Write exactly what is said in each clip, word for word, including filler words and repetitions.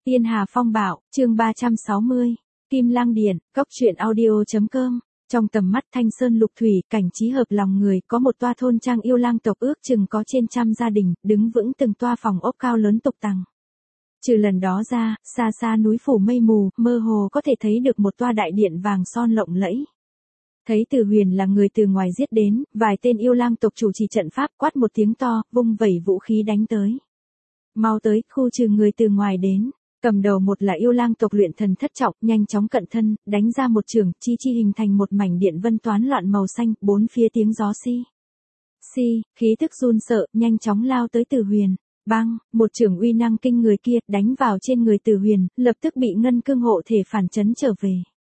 Tiên Hà Phong Bạo, chương ba trăm sáu mươi. Kim Lang Điện, cốc truyện audio.com. Trong tầm mắt Thanh Sơn Lục Thủy, cảnh trí hợp lòng người, có một toa thôn trang yêu lang tộc ước chừng có trên trăm gia đình, đứng vững từng toa phòng ốc cao lớn tục tằng. Trừ lần đó ra, xa xa núi phủ mây mù, mơ hồ có thể thấy được một toa đại điện vàng son lộng lẫy. Thấy Từ Huyền là người từ ngoài giết đến, vài tên yêu lang tộc chủ trì trận pháp quát một tiếng to, vung vẩy vũ khí đánh tới. Mau tới, khu trừ người từ ngoài đến. Cầm đầu một là yêu lang tộc luyện thần thất trọng, nhanh chóng cận thân, đánh ra một trường, chi chi hình thành một mảnh điện vân toán loạn màu xanh, bốn phía tiếng gió xi. Xi, khí tức run sợ, nhanh chóng lao tới Từ Huyền. Bang, một trường uy năng kinh người kia, đánh vào trên người Từ Huyền, lập tức bị ngân cương hộ thể phản chấn trở về.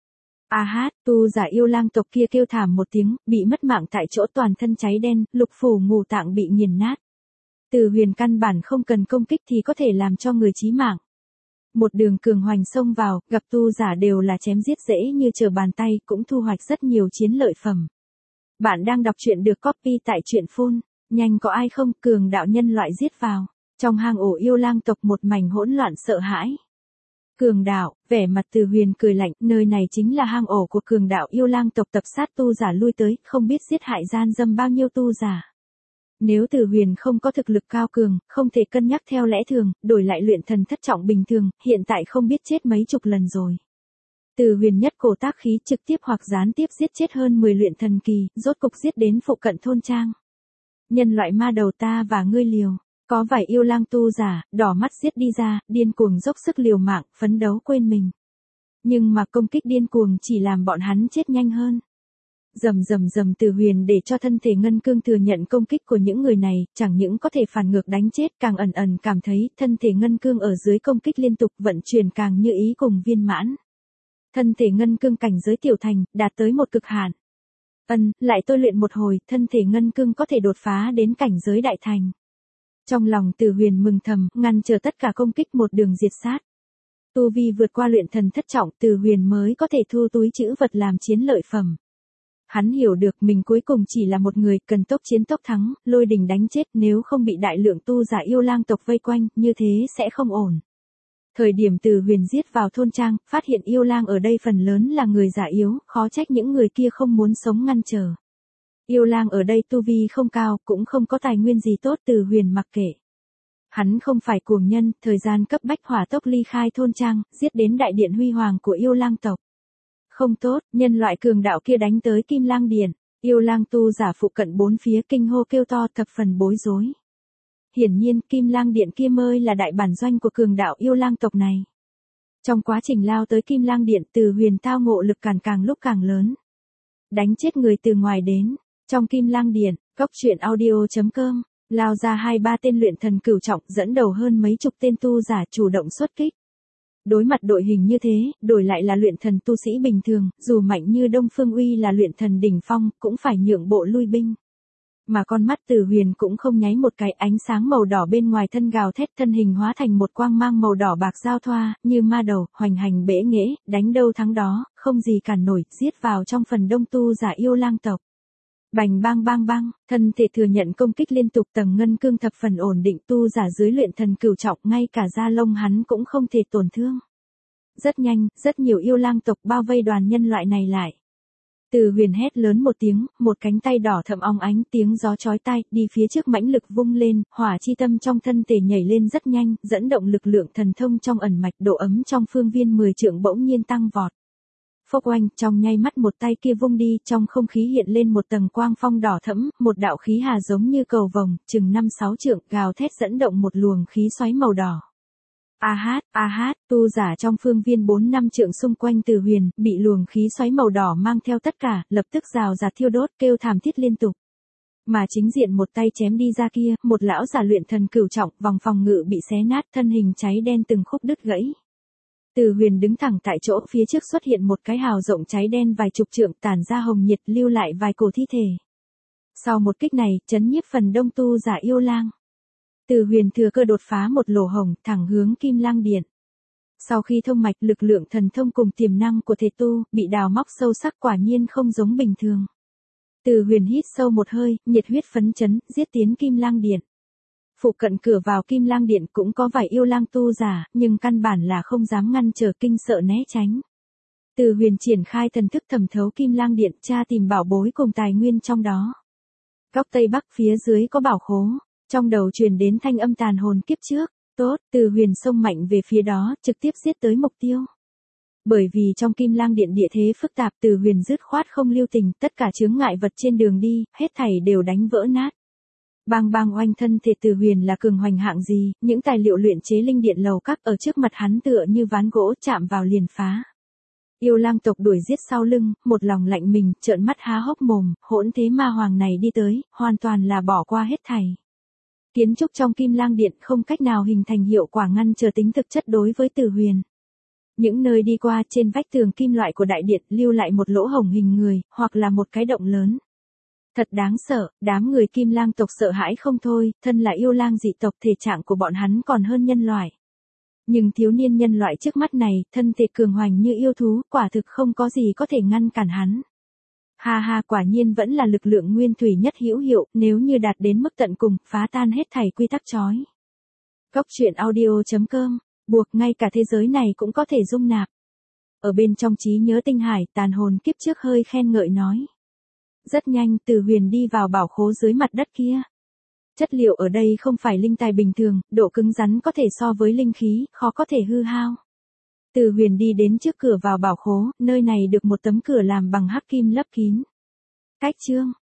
A hát, tu giả yêu lang tộc kia kêu thảm một tiếng, bị mất mạng tại chỗ, toàn thân cháy đen, lục phủ ngũ tạng bị nghiền nát. Từ Huyền căn bản không cần công kích thì có thể làm cho người chí mạng. Một đường cường hoành xông vào, gặp tu giả đều là chém giết dễ như trở bàn tay, cũng thu hoạch rất nhiều chiến lợi phẩm. Bạn đang đọc truyện được copy tại truyện phun, nhanh có ai không, cường đạo nhân loại giết vào. Trong hang ổ yêu lang tộc một mảnh hỗn loạn sợ hãi. Cường đạo, vẻ mặt Từ Huyền cười lạnh, nơi này chính là hang ổ của cường đạo yêu lang tộc tập sát tu giả lui tới, không biết giết hại gian dâm bao nhiêu tu giả. Nếu Từ Huyền không có thực lực cao cường, không thể cân nhắc theo lẽ thường, đổi lại luyện thần thất trọng bình thường, hiện tại không biết chết mấy chục lần rồi. Từ Huyền nhất cổ tác khí trực tiếp hoặc gián tiếp giết chết hơn mười luyện thần kỳ, rốt cục giết đến phụ cận thôn trang. Nhân loại ma đầu ta và ngươi liều. Có vài yêu lang tu giả, đỏ mắt giết đi ra, điên cuồng dốc sức liều mạng, phấn đấu quên mình. Nhưng mà công kích điên cuồng chỉ làm bọn hắn chết nhanh hơn. Rầm rầm rầm, Từ Huyền để cho thân thể ngân cương thừa nhận công kích của những người này, chẳng những có thể phản ngược đánh chết, càng ẩn ẩn cảm thấy thân thể ngân cương ở dưới công kích liên tục vận chuyển càng như ý cùng viên mãn. Thân thể ngân cương cảnh giới tiểu thành, đạt tới một cực hạn. Ân, lại tôi luyện một hồi, thân thể ngân cương có thể đột phá đến cảnh giới đại thành. Trong lòng Từ Huyền mừng thầm, ngăn trở tất cả công kích một đường diệt sát. Tu vi vượt qua luyện thần thất trọng, Từ Huyền mới có thể thu túi trữ vật làm chiến lợi phẩm. Hắn hiểu được mình cuối cùng chỉ là một người, cần tốc chiến tốc thắng, lôi đình đánh chết, nếu không bị đại lượng tu giả yêu lang tộc vây quanh, như thế sẽ không ổn. Thời điểm Từ Huyền giết vào thôn trang, phát hiện yêu lang ở đây phần lớn là người già yếu, khó trách những người kia không muốn sống ngăn trở. Yêu lang ở đây tu vi không cao, cũng không có tài nguyên gì tốt, Từ Huyền mặc kệ. Hắn không phải cuồng nhân, thời gian cấp bách hỏa tốc ly khai thôn trang, giết đến đại điện huy hoàng của yêu lang tộc. Không tốt, nhân loại cường đạo kia đánh tới Kim Lang Điện, yêu lang tu giả phụ cận bốn phía kinh hô kêu to, thập phần bối rối. Hiển nhiên, Kim Lang Điện kia mới là đại bản doanh của cường đạo yêu lang tộc này. Trong quá trình lao tới Kim Lang Điện, Từ Huyền tao ngộ lực càn càng lúc càng lớn. Đánh chết người từ ngoài đến. Trong Kim Lang Điện, cốc truyện audio.com, lao ra hai ba tên luyện thần cửu trọng, dẫn đầu hơn mấy chục tên tu giả chủ động xuất kích. Đối mặt đội hình như thế, đổi lại là luyện thần tu sĩ bình thường, dù mạnh như Đông Phương Uy là luyện thần đỉnh phong, cũng phải nhượng bộ lui binh. Mà con mắt Từ Huyền cũng không nháy một cái, ánh sáng màu đỏ bên ngoài thân gào thét, thân hình hóa thành một quang mang màu đỏ bạc giao thoa, như ma đầu, hoành hành bể nghễ, đánh đâu thắng đó, không gì cản nổi, giết vào trong phần đông tu giả yêu lang tộc. Bành bang bang bang, thân thể thừa nhận công kích liên tục, tầng ngân cương thập phần ổn định, tu giả dưới luyện thần cửu trọng, ngay cả da lông hắn cũng không thể tổn thương. Rất nhanh, rất nhiều yêu lang tộc bao vây đoàn nhân loại này lại. Từ Huyền hét lớn một tiếng, một cánh tay đỏ thẫm óng ánh, tiếng gió chói tai, đi phía trước mãnh lực vung lên, hỏa chi tâm trong thân thể nhảy lên rất nhanh, dẫn động lực lượng thần thông trong ẩn mạch, độ ấm trong phương viên mười trượng bỗng nhiên tăng vọt. Phốc oanh, trong nháy mắt một tay kia vung đi, trong không khí hiện lên một tầng quang phong đỏ thẫm, một đạo khí hà giống như cầu vồng, chừng năm sáu trượng, gào thét dẫn động một luồng khí xoáy màu đỏ. A hát, a hát, tu giả trong phương viên bốn năm trượng xung quanh Từ Huyền, bị luồng khí xoáy màu đỏ mang theo tất cả, lập tức rào rạt thiêu đốt, kêu thảm thiết liên tục. Mà chính diện một tay chém đi ra kia, một lão giả luyện thần cửu trọng, vòng phòng ngự bị xé nát, thân hình cháy đen từng khúc đứt gãy. Từ Huyền đứng thẳng tại chỗ, phía trước xuất hiện một cái hào rộng cháy đen vài chục trượng, tản ra hồng nhiệt, lưu lại vài cổ thi thể. Sau một kích này, chấn nhiếp phần đông tu giả yêu lang. Từ Huyền thừa cơ đột phá một lỗ hổng, thẳng hướng Kim Lang Điện. Sau khi thông mạch, lực lượng thần thông cùng tiềm năng của thể tu, bị đào móc sâu sắc, quả nhiên không giống bình thường. Từ Huyền hít sâu một hơi, nhiệt huyết phấn chấn, giết tiến Kim Lang Điện. Phụ cận cửa vào Kim Lang Điện cũng có vài yêu lang tu giả, nhưng căn bản là không dám ngăn trở, kinh sợ né tránh. Từ Huyền triển khai thần thức thẩm thấu Kim Lang Điện, tra tìm bảo bối cùng tài nguyên trong đó. Góc Tây Bắc phía dưới có bảo khố, trong đầu truyền đến thanh âm tàn hồn kiếp trước. Tốt, Từ Huyền xông mạnh về phía đó, trực tiếp giết tới mục tiêu. Bởi vì trong Kim Lang Điện địa thế phức tạp, Từ Huyền dứt khoát không lưu tình, tất cả chướng ngại vật trên đường đi, hết thảy đều đánh vỡ nát. Bang bang oanh, thân thể Từ Huyền là cường hoành hạng gì, những tài liệu luyện chế linh điện lầu các ở trước mặt hắn tựa như ván gỗ, chạm vào liền phá. Yêu lang tộc đuổi giết sau lưng, một lòng lạnh mình, trợn mắt há hốc mồm, hỗn thế ma hoàng này đi tới, hoàn toàn là bỏ qua hết thảy. Kiến trúc trong Kim Lang Điện không cách nào hình thành hiệu quả ngăn trở tính thực chất đối với Từ Huyền. Những nơi đi qua trên vách tường kim loại của đại điện lưu lại một lỗ hổng hình người, hoặc là một cái động lớn. Thật đáng sợ, đám người Kim Lang tộc sợ hãi không thôi, thân là yêu lang dị tộc, thể trạng của bọn hắn còn hơn nhân loại. Nhưng thiếu niên nhân loại trước mắt này, thân thể cường hoành như yêu thú, quả thực không có gì có thể ngăn cản hắn. Ha ha, quả nhiên vẫn là lực lượng nguyên thủy nhất hữu hiệu, nếu như đạt đến mức tận cùng, phá tan hết thảy quy tắc chói. Góc truyện audio chấm com, buộc ngay cả thế giới này cũng có thể dung nạp. Ở bên trong trí nhớ tinh hải, tàn hồn kiếp trước hơi khen ngợi nói. Rất nhanh, Từ Huyền đi vào bảo khố dưới mặt đất kia. Chất liệu ở đây không phải linh tài bình thường, độ cứng rắn có thể so với linh khí, khó có thể hư hao. Từ Huyền đi đến trước cửa vào bảo khố, nơi này được một tấm cửa làm bằng hắc kim lấp kín. Cách chương,